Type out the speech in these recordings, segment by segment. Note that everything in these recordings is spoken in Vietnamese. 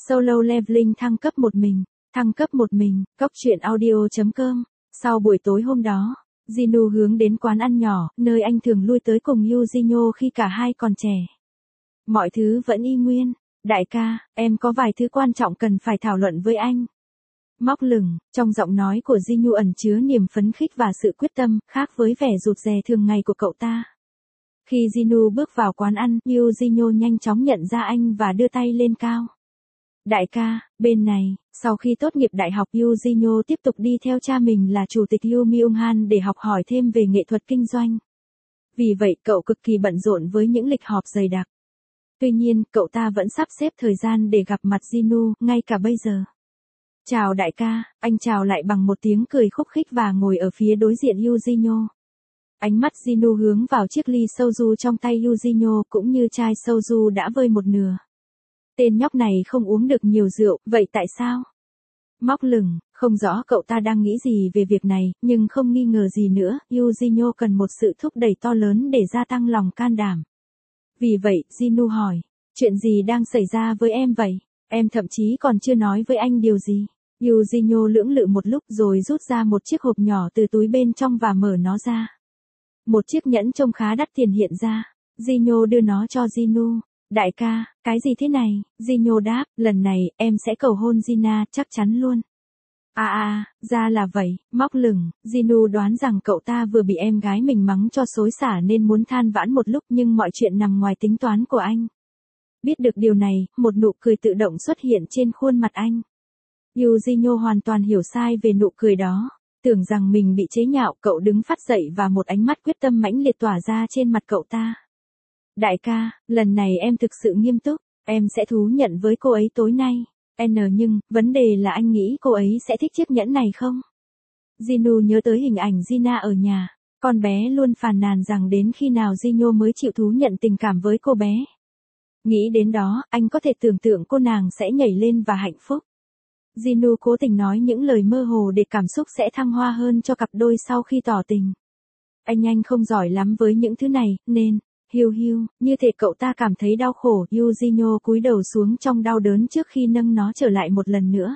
Solo Leveling thăng cấp một mình. Thăng cấp một mình, Cốc truyện audio.com. Sau buổi tối hôm đó, Jinu hướng đến quán ăn nhỏ, nơi anh thường lui tới cùng Yujino khi cả hai còn trẻ. Mọi thứ vẫn y nguyên. Đại ca, em có vài thứ quan trọng cần phải thảo luận với anh. Móc lửng, trong giọng nói của Jinu ẩn chứa niềm phấn khích và sự quyết tâm, khác với vẻ rụt rè thường ngày của cậu ta. Khi Jinu bước vào quán ăn, Yujino nhanh chóng nhận ra anh và đưa tay lên cao. Đại ca, bên này, sau khi tốt nghiệp đại học Yujino tiếp tục đi theo cha mình là chủ tịch Yu Myung-han để học hỏi thêm về nghệ thuật kinh doanh. Vì vậy cậu cực kỳ bận rộn với những lịch họp dày đặc. Tuy nhiên, cậu ta vẫn sắp xếp thời gian để gặp mặt Jinu, ngay cả bây giờ. Chào đại ca, anh chào lại bằng một tiếng cười khúc khích và ngồi ở phía đối diện Yujino. Ánh mắt Jinu hướng vào chiếc ly soju trong tay Yujino cũng như chai soju đã vơi một nửa. Tên nhóc này không uống được nhiều rượu, vậy tại sao? Móc lửng, không rõ cậu ta đang nghĩ gì về việc này, nhưng không nghi ngờ gì nữa, Yujino cần một sự thúc đẩy to lớn để gia tăng lòng can đảm. Vì vậy, Jinu hỏi, chuyện gì đang xảy ra với em vậy? Em thậm chí còn chưa nói với anh điều gì. Yujino lưỡng lự một lúc rồi rút ra một chiếc hộp nhỏ từ túi bên trong và mở nó ra. Một chiếc nhẫn trông khá đắt tiền hiện ra. Jino đưa nó cho Jinu. Đại ca, cái gì thế này? Jino đáp, lần này, em sẽ cầu hôn Gina, chắc chắn luôn. Ra là vậy, móc lửng, Jinu đoán rằng cậu ta vừa bị em gái mình mắng cho xối xả nên muốn than vãn một lúc nhưng mọi chuyện nằm ngoài tính toán của anh. Biết được điều này, một nụ cười tự động xuất hiện trên khuôn mặt anh. Yujino hoàn toàn hiểu sai về nụ cười đó. Tưởng rằng mình bị chế nhạo, cậu đứng phắt dậy và một ánh mắt quyết tâm mãnh liệt tỏa ra trên mặt cậu ta. Đại ca, lần này em thực sự nghiêm túc, em sẽ thú nhận với cô ấy tối nay. Nhưng, vấn đề là anh nghĩ cô ấy sẽ thích chiếc nhẫn này không? Jinu nhớ tới hình ảnh Gina ở nhà. Con bé luôn phàn nàn rằng đến khi nào Jino mới chịu thú nhận tình cảm với cô bé. Nghĩ đến đó, anh có thể tưởng tượng cô nàng sẽ nhảy lên và hạnh phúc. Jinu cố tình nói những lời mơ hồ để cảm xúc sẽ thăng hoa hơn cho cặp đôi sau khi tỏ tình. Anh không giỏi lắm với những thứ này, nên, hiu, như thể cậu ta cảm thấy đau khổ, Yujino cúi đầu xuống trong đau đớn trước khi nâng nó trở lại một lần nữa.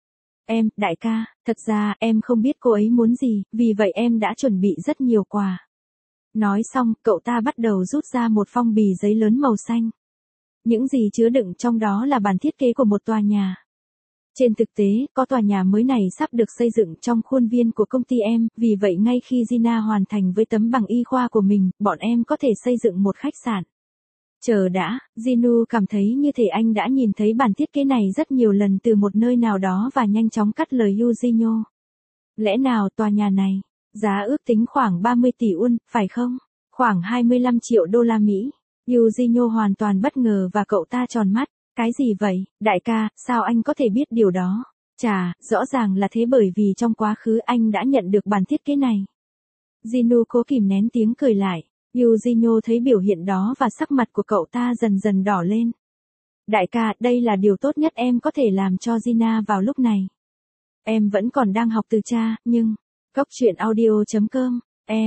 Đại ca, thật ra em không biết cô ấy muốn gì, vì vậy em đã chuẩn bị rất nhiều quà. Nói xong, cậu ta bắt đầu rút ra một phong bì giấy lớn màu xanh. Những gì chứa đựng trong đó là bản thiết kế của một tòa nhà. Trên thực tế, có tòa nhà mới này sắp được xây dựng trong khuôn viên của công ty em, vì vậy ngay khi Gina hoàn thành với tấm bằng y khoa của mình, bọn em có thể xây dựng một khách sạn. Chờ đã, Jinu cảm thấy như thể anh đã nhìn thấy bản thiết kế này rất nhiều lần từ một nơi nào đó và nhanh chóng cắt lời Yujino. Lẽ nào tòa nhà này, giá ước tính khoảng 30 tỷ won, phải không? Khoảng 25 triệu đô la Mỹ. Yujino hoàn toàn bất ngờ và cậu ta tròn mắt. Cái gì vậy, đại ca, sao anh có thể biết điều đó? Chà, rõ ràng là thế bởi vì trong quá khứ anh đã nhận được bản thiết kế này. Jinu cố kìm nén tiếng cười lại. Yujino thấy biểu hiện đó và sắc mặt của cậu ta dần dần đỏ lên. Đại ca, đây là điều tốt nhất em có thể làm cho Gina vào lúc này. Em vẫn còn đang học từ cha, nhưng... Cốc truyện audio.com.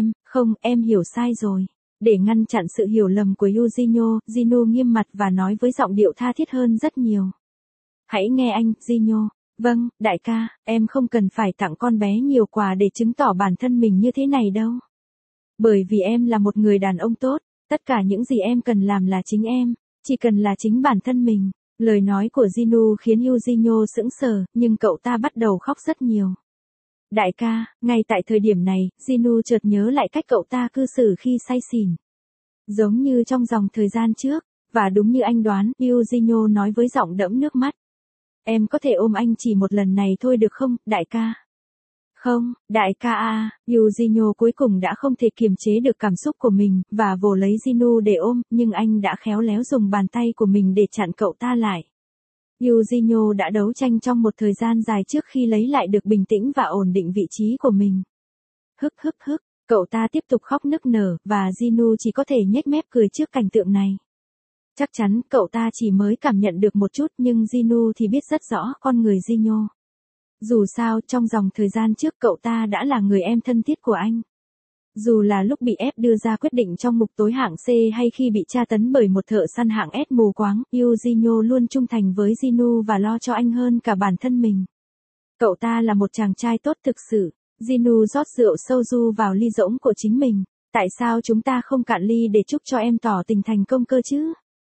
Em hiểu sai rồi. Để ngăn chặn sự hiểu lầm của Yujino, Jinu nghiêm mặt và nói với giọng điệu tha thiết hơn rất nhiều. Hãy nghe anh, Jino. Vâng, đại ca, em không cần phải tặng con bé nhiều quà để chứng tỏ bản thân mình như thế này đâu. Bởi vì em là một người đàn ông tốt, tất cả những gì em cần làm là chính em, chỉ cần là chính bản thân mình. Lời nói của Jinu khiến Yujino sững sờ, nhưng cậu ta bắt đầu khóc rất nhiều. Đại ca, ngay tại thời điểm này, Jinu chợt nhớ lại cách cậu ta cư xử khi say xỉn. Giống như trong dòng thời gian trước, và đúng như anh đoán, Yujino nói với giọng đẫm nước mắt. Em có thể ôm anh chỉ một lần này thôi được không, đại ca? Không, đại ca à, Yujino cuối cùng đã không thể kiềm chế được cảm xúc của mình, và vồ lấy Jinu để ôm, nhưng anh đã khéo léo dùng bàn tay của mình để chặn cậu ta lại. Yujino đã đấu tranh trong một thời gian dài trước khi lấy lại được bình tĩnh và ổn định vị trí của mình. Hức, cậu ta tiếp tục khóc nức nở, và Jinu chỉ có thể nhếch mép cười trước cảnh tượng này. Chắc chắn cậu ta chỉ mới cảm nhận được một chút nhưng Jinu thì biết rất rõ con người Jino. Dù sao trong dòng thời gian trước cậu ta đã là người em thân thiết của anh. Dù là lúc bị ép đưa ra quyết định trong mục tối hạng C hay khi bị tra tấn bởi một thợ săn hạng S mù quáng, Eugenio luôn trung thành với Ginu và lo cho anh hơn cả bản thân mình. Cậu ta là một chàng trai tốt thực sự. Ginu rót rượu soju vào ly rỗng của chính mình. Tại sao chúng ta không cạn ly để chúc cho em tỏ tình thành công cơ chứ?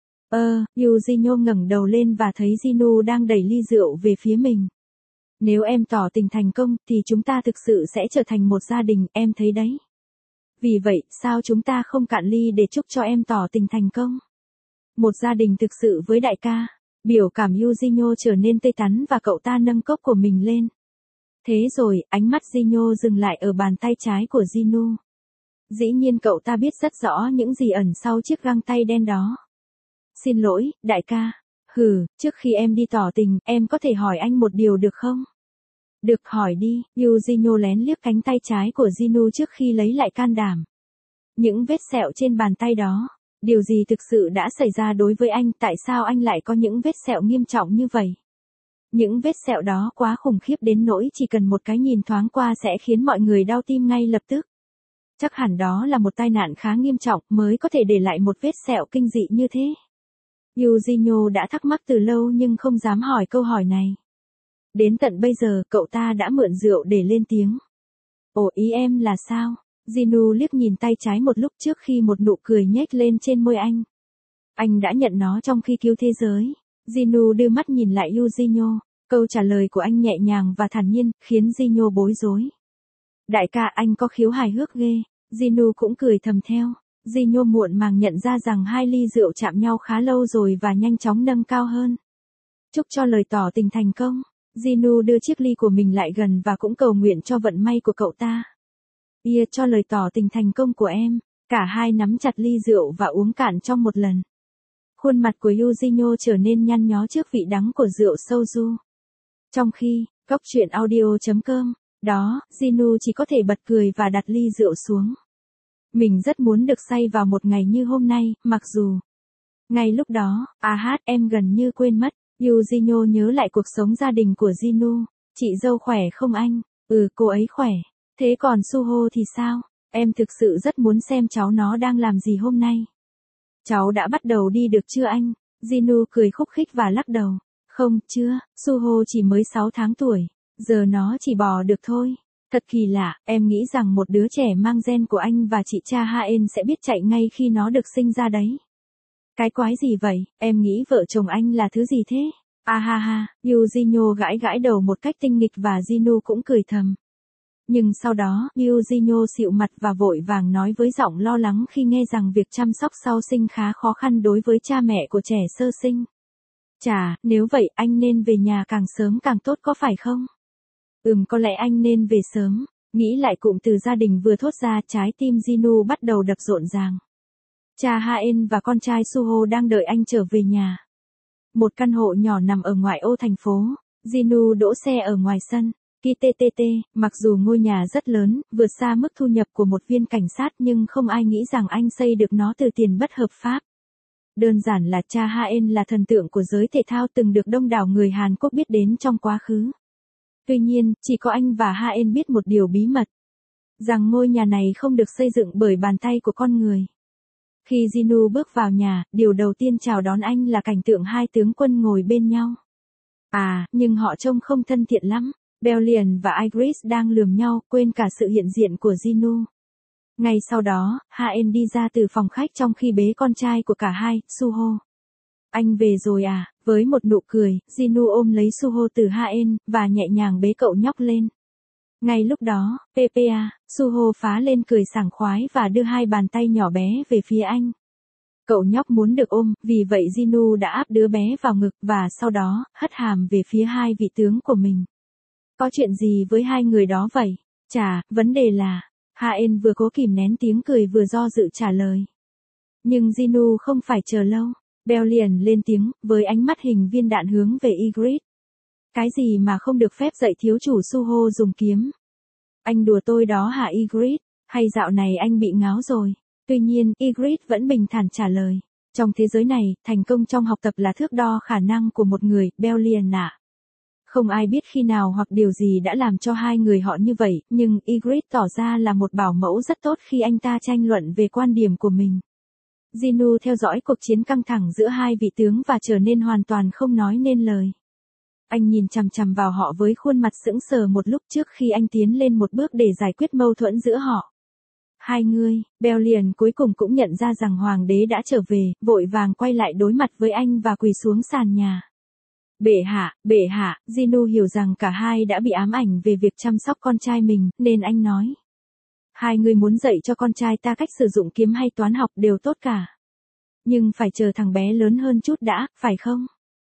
Eugenio ngẩng đầu lên và thấy Ginu đang đẩy ly rượu về phía mình. Nếu em tỏ tình thành công thì chúng ta thực sự sẽ trở thành một gia đình, em thấy đấy. Vì vậy, sao chúng ta không cạn ly để chúc cho em tỏ tình thành công? Một gia đình thực sự với đại ca. Biểu cảm Eugenio trở nên tươi tắn và cậu ta nâng cốc của mình lên. Thế rồi, ánh mắt Gino dừng lại ở bàn tay trái của Ginu. Dĩ nhiên cậu ta biết rất rõ những gì ẩn sau chiếc găng tay đen đó. Xin lỗi, đại ca. Trước khi em đi tỏ tình, em có thể hỏi anh một điều được không? Được, hỏi đi. Eugenio lén liếc cánh tay trái của Ginu trước khi lấy lại can đảm. Những vết sẹo trên bàn tay đó. Điều gì thực sự đã xảy ra đối với anh? Tại sao anh lại có những vết sẹo nghiêm trọng như vậy? Những vết sẹo đó quá khủng khiếp đến nỗi chỉ cần một cái nhìn thoáng qua sẽ khiến mọi người đau tim ngay lập tức. Chắc hẳn đó là một tai nạn khá nghiêm trọng mới có thể để lại một vết sẹo kinh dị như thế. Eugenio đã thắc mắc từ lâu nhưng không dám hỏi câu hỏi này. Đến tận bây giờ cậu ta đã mượn rượu để lên tiếng. Ồ, ý em là sao? Ginu liếc nhìn tay trái một lúc trước khi một nụ cười nhếch lên trên môi anh. Anh đã nhận nó trong khi cứu thế giới. Ginu đưa mắt nhìn lại Eugenio. Câu trả lời của anh nhẹ nhàng và thản nhiên, khiến Gino bối rối. Đại ca, anh có khiếu hài hước ghê. Ginu cũng cười thầm theo. Gino muộn màng nhận ra rằng hai ly rượu chạm nhau khá lâu rồi và nhanh chóng nâng cao hơn. Chúc cho lời tỏ tình thành công. Ginu đưa chiếc ly của mình lại gần và cũng cầu nguyện cho vận may của cậu ta. Cho lời tỏ tình thành công của em. Cả hai nắm chặt ly rượu và uống cạn trong một lần. Khuôn mặt của Eugenio trở nên nhăn nhó trước vị đắng của rượu soju. Trong khi, góc truyện audio.com, đó, Ginu chỉ có thể bật cười và đặt ly rượu xuống. Mình rất muốn được say vào một ngày như hôm nay, mặc dù. Ngay lúc đó, em gần như quên mất. Eugenio nhớ lại cuộc sống gia đình của Ginu. Chị dâu khỏe không anh? Cô ấy khỏe. Thế còn Suho thì sao? Em thực sự rất muốn xem cháu nó đang làm gì hôm nay. Cháu đã bắt đầu đi được chưa anh? Ginu cười khúc khích và lắc đầu. Không, chưa, Suho chỉ mới 6 tháng tuổi. Giờ nó chỉ bò được thôi. Thật kỳ lạ, em nghĩ rằng một đứa trẻ mang gen của anh và chị Cha Haen sẽ biết chạy ngay khi nó được sinh ra đấy. Cái quái gì vậy, em nghĩ vợ chồng anh là thứ gì thế? Eugenio gãi gãi đầu một cách tinh nghịch và Ginu cũng cười thầm. Nhưng sau đó, Eugenio xịu mặt và vội vàng nói với giọng lo lắng khi nghe rằng việc chăm sóc sau sinh khá khó khăn đối với cha mẹ của trẻ sơ sinh. Chà, nếu vậy anh nên về nhà càng sớm càng tốt có phải không? Có lẽ anh nên về sớm. Nghĩ lại cụm từ gia đình vừa thốt ra, trái tim Ginu bắt đầu đập rộn ràng. Cha Haen và con trai Suho đang đợi anh trở về nhà. Một căn hộ nhỏ nằm ở ngoại ô thành phố. Ginu đỗ xe ở ngoài sân. KTTT, mặc dù ngôi nhà rất lớn, vượt xa mức thu nhập của một viên cảnh sát nhưng không ai nghĩ rằng anh xây được nó từ tiền bất hợp pháp. Đơn giản là Cha Haen là thần tượng của giới thể thao từng được đông đảo người Hàn Quốc biết đến trong quá khứ. Tuy nhiên, chỉ có anh và Haen biết một điều bí mật. Rằng ngôi nhà này không được xây dựng bởi bàn tay của con người. Khi Ginu bước vào nhà, điều đầu tiên chào đón anh là cảnh tượng hai tướng quân ngồi bên nhau. Nhưng họ trông không thân thiện lắm. Bellion và Igris đang lườm nhau, quên cả sự hiện diện của Ginu. Ngay sau đó, Haen đi ra từ phòng khách trong khi bế con trai của cả hai, Suho. Anh về rồi à? Với một nụ cười, Ginu ôm lấy Suho từ Haen, và nhẹ nhàng bế cậu nhóc lên. Ngay lúc đó, Suho phá lên cười sảng khoái và đưa hai bàn tay nhỏ bé về phía anh. Cậu nhóc muốn được ôm, vì vậy Ginu đã áp đứa bé vào ngực và sau đó, hất hàm về phía hai vị tướng của mình. Có chuyện gì với hai người đó vậy? Chà, vấn đề là, Haen vừa cố kìm nén tiếng cười vừa do dự trả lời. Nhưng Ginu không phải chờ lâu. Bellion lên tiếng, với ánh mắt hình viên đạn hướng về Igris. Cái gì mà không được phép dạy thiếu chủ Suho dùng kiếm? Anh đùa tôi đó hả Igris? Hay dạo này anh bị ngáo rồi? Tuy nhiên, Igris vẫn bình thản trả lời. Trong thế giới này, thành công trong học tập là thước đo khả năng của một người, Bellion ạ. Không ai biết khi nào hoặc điều gì đã làm cho hai người họ như vậy, nhưng Ygritte tỏ ra là một bảo mẫu rất tốt khi anh ta tranh luận về quan điểm của mình. Jinu theo dõi cuộc chiến căng thẳng giữa hai vị tướng và trở nên hoàn toàn không nói nên lời. Anh nhìn chằm chằm vào họ với khuôn mặt sững sờ một lúc trước khi anh tiến lên một bước để giải quyết mâu thuẫn giữa họ. Hai người, Ballion cuối cùng cũng nhận ra rằng hoàng đế đã trở về, vội vàng quay lại đối mặt với anh và quỳ xuống sàn nhà. Bệ hạ, Jinu hiểu rằng cả hai đã bị ám ảnh về việc chăm sóc con trai mình, nên anh nói. Hai người muốn dạy cho con trai ta cách sử dụng kiếm hay toán học đều tốt cả. Nhưng phải chờ thằng bé lớn hơn chút đã, phải không?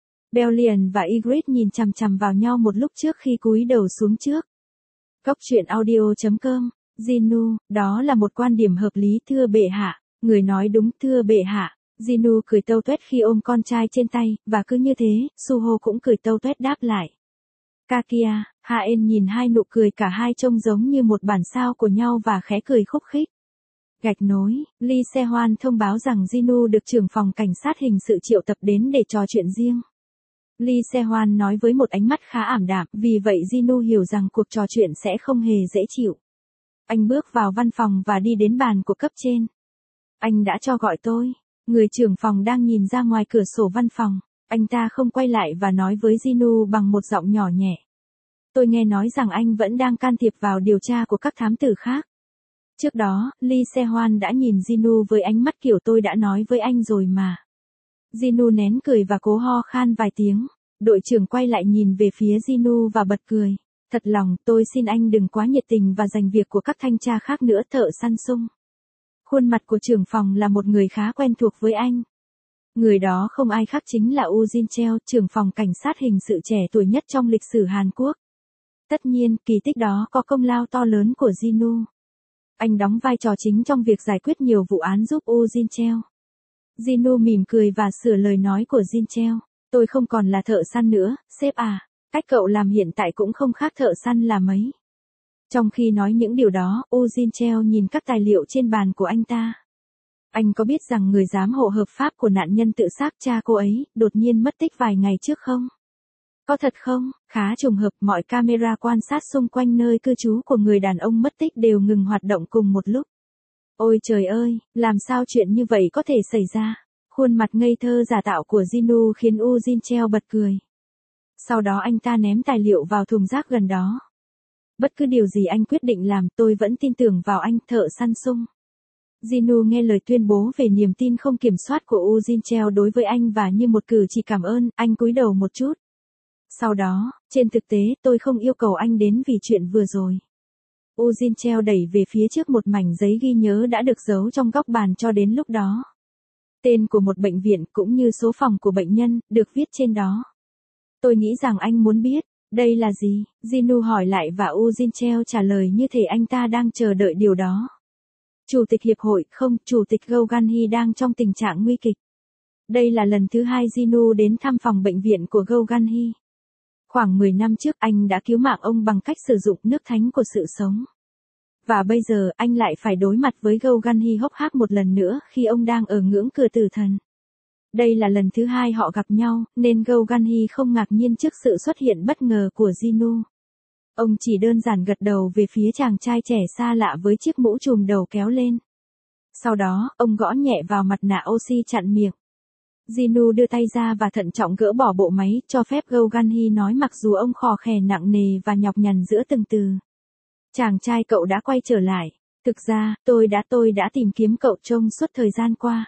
Ballion và Ygritte nhìn chằm chằm vào nhau một lúc trước khi cúi đầu xuống trước. Cốc truyện audio.com, Jinu, đó là một quan điểm hợp lý thưa bệ hạ, người nói đúng thưa bệ hạ. Jinu cười tâu tuét khi ôm con trai trên tay, và cứ như thế, Suho cũng cười tâu tuét đáp lại. Kakia, Haen nhìn hai nụ cười cả hai trông giống như một bản sao của nhau và khẽ cười khúc khích. Gạch nối, Lee Se-hoan thông báo rằng Jinu được trưởng phòng cảnh sát hình sự triệu tập đến để trò chuyện riêng. Lee Se-hoan nói với một ánh mắt khá ảm đạm, vì vậy Jinu hiểu rằng cuộc trò chuyện sẽ không hề dễ chịu. Anh bước vào văn phòng và đi đến bàn của cấp trên. Anh đã cho gọi tôi. Người trưởng phòng đang nhìn ra ngoài cửa sổ văn phòng. Anh ta không quay lại và nói với Jinu bằng một giọng nhỏ nhẹ. Tôi nghe nói rằng anh vẫn đang can thiệp vào điều tra của các thám tử khác. Trước đó, Lee Se-hoan đã nhìn Jinu với ánh mắt kiểu tôi đã nói với anh rồi mà. Jinu nén cười và cố ho khan vài tiếng. Đội trưởng quay lại nhìn về phía Jinu và bật cười. Thật lòng, tôi xin anh đừng quá nhiệt tình và giành việc của các thanh tra khác nữa thợ săn sung. Khuôn mặt của trưởng phòng là một người khá quen thuộc với anh. Người đó không ai khác chính là Woo Jin-cheo, trưởng phòng cảnh sát hình sự trẻ tuổi nhất trong lịch sử Hàn Quốc. Tất nhiên, kỳ tích đó có công lao to lớn của Jinu. Anh đóng vai trò chính trong việc giải quyết nhiều vụ án giúp Woo Jin-cheo. Jinu mỉm cười và sửa lời nói của Jin-cheo. Tôi không còn là thợ săn nữa, sếp à. Cách cậu làm hiện tại cũng không khác thợ săn là mấy. Trong khi nói những điều đó, Woo Jin-cheo nhìn các tài liệu trên bàn của anh ta. Anh có biết rằng người giám hộ hợp pháp của nạn nhân tự sát cha cô ấy, đột nhiên mất tích vài ngày trước không? Có thật không? Khá trùng hợp, mọi camera quan sát xung quanh nơi cư trú của người đàn ông mất tích đều ngừng hoạt động cùng một lúc. Ôi trời ơi, làm sao chuyện như vậy có thể xảy ra? Khuôn mặt ngây thơ giả tạo của Jinu khiến Woo Jin-cheo bật cười. Sau đó anh ta ném tài liệu vào thùng rác gần đó. Bất cứ điều gì anh quyết định làm, tôi vẫn tin tưởng vào anh, thợ săn sung. Jinu nghe lời tuyên bố về niềm tin không kiểm soát của Woo Jin-cheo đối với anh và như một cử chỉ cảm ơn, anh cúi đầu một chút. Sau đó, trên thực tế, tôi không yêu cầu anh đến vì chuyện vừa rồi. Woo Jin-cheo đẩy về phía trước một mảnh giấy ghi nhớ đã được giấu trong góc bàn cho đến lúc đó. Tên của một bệnh viện cũng như số phòng của bệnh nhân, được viết trên đó. Tôi nghĩ rằng anh muốn biết, đây là gì? Jinu hỏi lại và Woo Jin-cheo trả lời như thể anh ta đang chờ đợi điều đó. Chủ tịch hiệp hội, không, Chủ tịch Go Gan-hee đang trong tình trạng nguy kịch. Đây là lần thứ hai Jinu đến thăm phòng bệnh viện của Go Gan-hee. Khoảng 10 năm trước anh đã cứu mạng ông bằng cách sử dụng nước thánh của sự sống. Và bây giờ anh lại phải đối mặt với Go Gan-hee hốc hác một lần nữa khi ông đang ở ngưỡng cửa tử thần. Đây là lần thứ hai họ gặp nhau, nên Go Gan-hee không ngạc nhiên trước sự xuất hiện bất ngờ của Jinu. Ông chỉ đơn giản gật đầu về phía chàng trai trẻ xa lạ với chiếc mũ trùm đầu kéo lên. Sau đó, ông gõ nhẹ vào mặt nạ oxy chặn miệng. Jinu đưa tay ra và thận trọng gỡ bỏ bộ máy, cho phép Go Gan-hee nói mặc dù ông khò khè nặng nề và nhọc nhằn giữa từng từ. Chàng trai cậu đã quay trở lại. Thực ra, tôi đã tìm kiếm cậu trong suốt thời gian qua.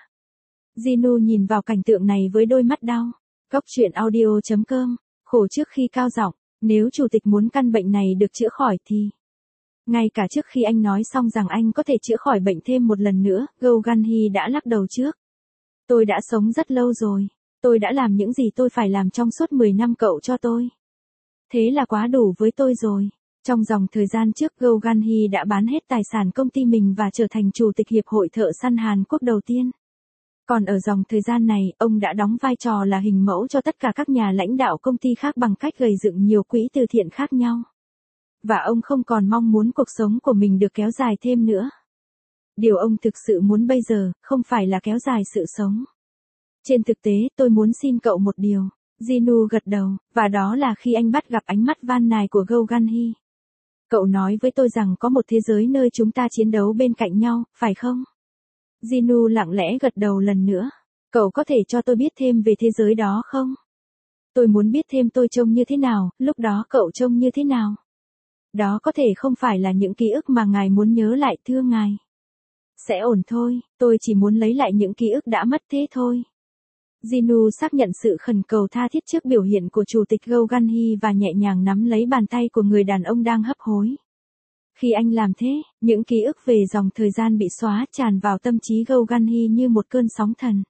Jinu nhìn vào cảnh tượng này với đôi mắt đau. Cốc truyện audio.com, khổ trước khi cao giọng, nếu chủ tịch muốn căn bệnh này được chữa khỏi thì... Ngay cả trước khi anh nói xong rằng anh có thể chữa khỏi bệnh thêm một lần nữa, Go Gan-hee đã lắc đầu trước. Tôi đã sống rất lâu rồi. Tôi đã làm những gì tôi phải làm trong suốt 10 năm cậu cho tôi. Thế là quá đủ với tôi rồi. Trong dòng thời gian trước Go Gan-hee đã bán hết tài sản công ty mình và trở thành chủ tịch hiệp hội thợ săn Hàn Quốc đầu tiên. Còn ở dòng thời gian này, ông đã đóng vai trò là hình mẫu cho tất cả các nhà lãnh đạo công ty khác bằng cách gầy dựng nhiều quỹ từ thiện khác nhau. Và ông không còn mong muốn cuộc sống của mình được kéo dài thêm nữa. Điều ông thực sự muốn bây giờ, không phải là kéo dài sự sống. Trên thực tế, tôi muốn xin cậu một điều. Jinu gật đầu, và đó là khi anh bắt gặp ánh mắt van nài của Go Gun-hee. Cậu nói với tôi rằng có một thế giới nơi chúng ta chiến đấu bên cạnh nhau, phải không? Jinu lặng lẽ gật đầu lần nữa. Cậu có thể cho tôi biết thêm về thế giới đó không? Tôi muốn biết thêm tôi trông như thế nào, lúc đó cậu trông như thế nào? Đó có thể không phải là những ký ức mà ngài muốn nhớ lại, thưa ngài. Sẽ ổn thôi, tôi chỉ muốn lấy lại những ký ức đã mất thế thôi. Jinu xác nhận sự khẩn cầu tha thiết trước biểu hiện của chủ tịch Go Gun-hee và nhẹ nhàng nắm lấy bàn tay của người đàn ông đang hấp hối. Khi anh làm thế, những ký ức về dòng thời gian bị xóa tràn vào tâm trí Go Gun-hee như một cơn sóng thần.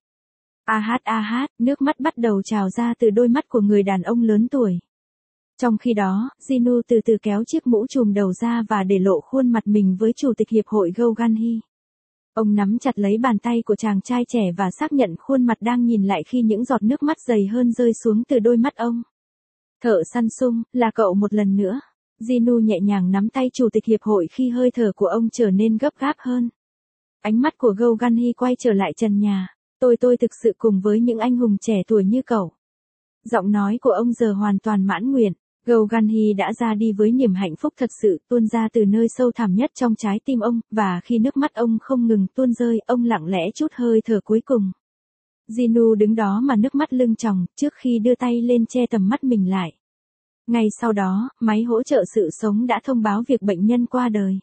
Nước mắt bắt đầu trào ra từ đôi mắt của người đàn ông lớn tuổi. Trong khi đó, Jinu từ từ kéo chiếc mũ trùm đầu ra và để lộ khuôn mặt mình với chủ tịch hiệp hội Go Gun-hee. Ông nắm chặt lấy bàn tay của chàng trai trẻ và xác nhận khuôn mặt đang nhìn lại khi những giọt nước mắt dày hơn rơi xuống từ đôi mắt ông. Thợ săn sung, là cậu một lần nữa. Jinu nhẹ nhàng nắm tay chủ tịch hiệp hội khi hơi thở của ông trở nên gấp gáp hơn. Ánh mắt của Go Gun-hee quay trở lại trần nhà. Tôi thực sự cùng với những anh hùng trẻ tuổi như cậu. Giọng nói của ông giờ hoàn toàn mãn nguyện. Go Gun-hee đã ra đi với niềm hạnh phúc thật sự tuôn ra từ nơi sâu thẳm nhất trong trái tim ông, và khi nước mắt ông không ngừng tuôn rơi, ông lặng lẽ trút hơi thở cuối cùng. Jinu đứng đó mà nước mắt lưng tròng, trước khi đưa tay lên che tầm mắt mình lại. Ngay sau đó, máy hỗ trợ sự sống đã thông báo việc bệnh nhân qua đời.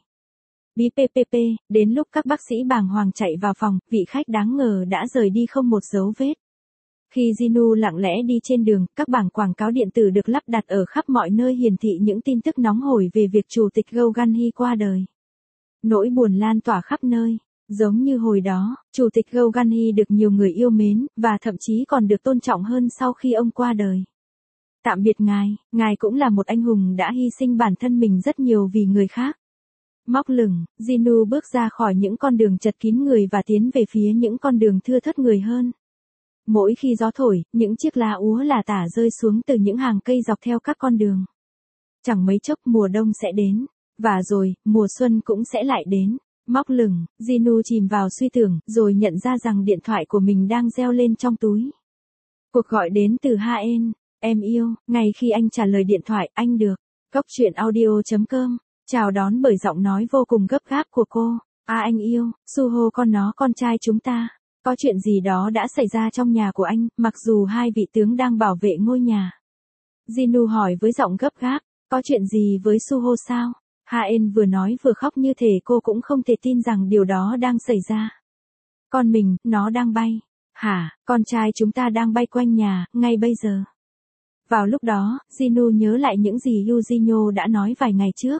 BPPP, đến lúc các bác sĩ bàng hoàng chạy vào phòng, vị khách đáng ngờ đã rời đi không một dấu vết. Khi Jinu lặng lẽ đi trên đường, các bảng quảng cáo điện tử được lắp đặt ở khắp mọi nơi hiển thị những tin tức nóng hổi về việc chủ tịch Go Gun-hee qua đời. Nỗi buồn lan tỏa khắp nơi. Giống như hồi đó, chủ tịch Go Gun-hee được nhiều người yêu mến, và thậm chí còn được tôn trọng hơn sau khi ông qua đời. Tạm biệt ngài cũng là một anh hùng đã hy sinh bản thân mình rất nhiều vì người khác. Móc lửng, Jinu bước ra khỏi những con đường chật kín người và tiến về phía những con đường thưa thớt người hơn. Mỗi khi gió thổi, những chiếc lá úa lả tả rơi xuống từ những hàng cây dọc theo các con đường. Chẳng mấy chốc mùa đông sẽ đến, và rồi, mùa xuân cũng sẽ lại đến. Móc lửng, Jinu chìm vào suy tưởng, rồi nhận ra rằng điện thoại của mình đang reo lên trong túi. Cuộc gọi đến từ Haen. Em yêu, ngay khi anh trả lời điện thoại, anh được. Cốc truyện audio.com. Chào đón bởi giọng nói vô cùng gấp gáp của cô. Anh yêu, Suho con trai chúng ta. Có chuyện gì đó đã xảy ra trong nhà của anh, mặc dù hai vị tướng đang bảo vệ ngôi nhà. Jinu hỏi với giọng gấp gáp, có chuyện gì với Suho sao? Haen vừa nói vừa khóc như thể cô cũng không thể tin rằng điều đó đang xảy ra. Con mình, nó đang bay. Hả, con trai chúng ta đang bay quanh nhà, ngay bây giờ. Vào lúc đó, Jinu nhớ lại những gì Yujinho đã nói vài ngày trước.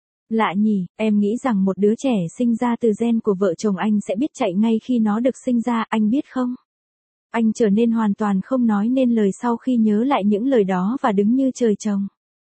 Lạ nhỉ, em nghĩ rằng một đứa trẻ sinh ra từ gen của vợ chồng anh sẽ biết chạy ngay khi nó được sinh ra, anh biết không? Anh trở nên hoàn toàn không nói nên lời sau khi nhớ lại những lời đó và đứng như trời trồng.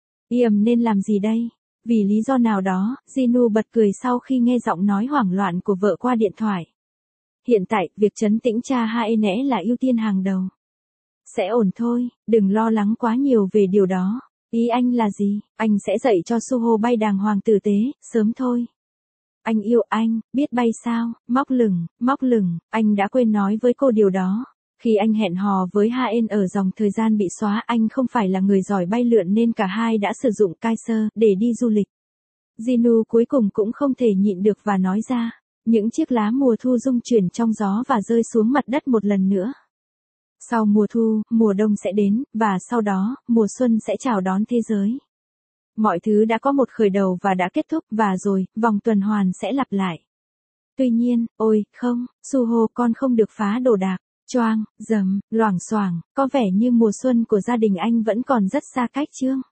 Nên làm gì đây? Vì lý do nào đó, Jinu bật cười sau khi nghe giọng nói hoảng loạn của vợ qua điện thoại. Hiện tại, việc trấn tĩnh cha Haen là ưu tiên hàng đầu. Sẽ ổn thôi, đừng lo lắng quá nhiều về điều đó. Ý anh là gì? Anh sẽ dạy cho Suho bay đàng hoàng tử tế, sớm thôi. Anh yêu anh, biết bay sao? Móc lửng, anh đã quên nói với cô điều đó. Khi anh hẹn hò với Haen ở dòng thời gian bị xóa, anh không phải là người giỏi bay lượn nên cả hai đã sử dụng Kaiser để đi du lịch. Jinu cuối cùng cũng không thể nhịn được và nói ra. Những chiếc lá mùa thu rung chuyển trong gió và rơi xuống mặt đất một lần nữa. Sau mùa thu, mùa đông sẽ đến, và sau đó, mùa xuân sẽ chào đón thế giới. Mọi thứ đã có một khởi đầu và đã kết thúc, và rồi, vòng tuần hoàn sẽ lặp lại. Tuy nhiên, ôi, không, Suho con không được phá đồ đạc. Choang, rầm, loảng xoảng, có vẻ như mùa xuân của gia đình anh vẫn còn rất xa cách chứ.